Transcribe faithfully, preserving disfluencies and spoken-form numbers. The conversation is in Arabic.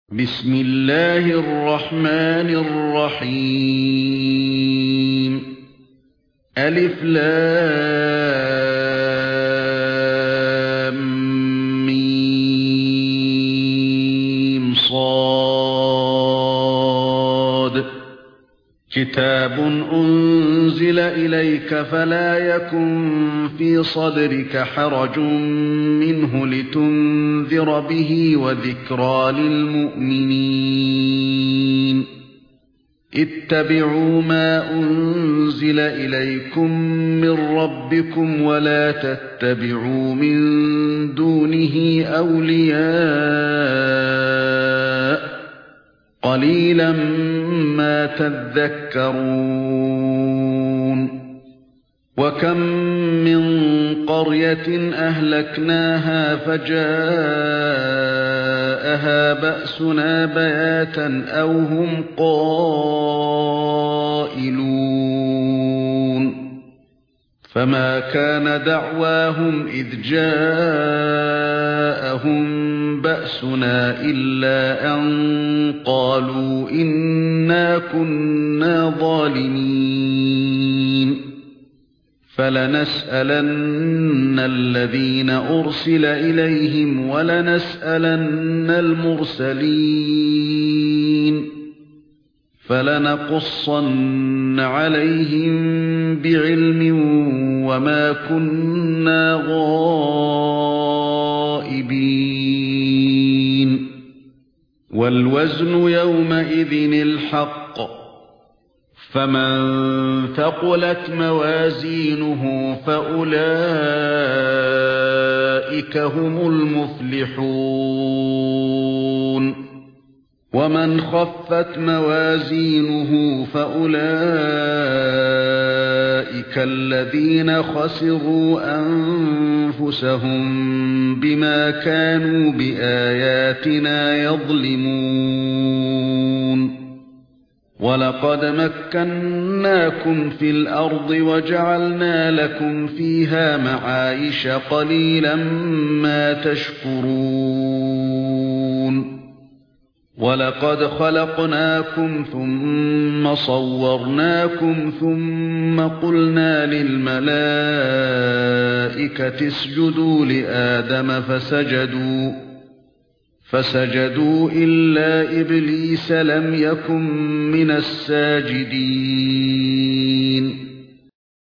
بسم الله الرحمن الرحيم ألف لام ميم صاد كتاب أنزل إليك فلا يكن في صدرك حرج منه لتنذر به وذكرى للمؤمنين اتبعوا ما أنزل إليكم من ربكم ولا تتبعوا من دونه أولياء قليلا ما تذكرون وكم من قرية أهلكناها فجاءها بأسنا بياتا أو هم قائلون فما كان دعواهم إذ جاءهم بأسنا إلا أن قالوا إنا كنا ظالمين فلنسألن الذين أرسل إليهم ولنسألن المرسلين فلنقصن عليهم بعلم وما كنا غائبين والوزن يومئذ الحق فمن ثقلت موازينه فأولئك هم المفلحون ومن خفت موازينه فأولئك الذين خسروا أنفسهم بما كانوا بآياتنا يظلمون وَلَقَدْ مَكَّنَّاكُمْ فِي الْأَرْضِ وَجَعَلْنَا لَكُمْ فِيهَا مَعَايِشَ قَلِيلًا مَا تَشْكُرُونَ وَلَقَدْ خَلَقْنَاكُمْ ثُمَّ صَوَّرْنَاكُمْ ثُمَّ قُلْنَا لِلْمَلَائِكَةِ اسْجُدُوا لِآدَمَ فَسَجَدُوا فسجدوا إلا إبليس لم يكن من الساجدين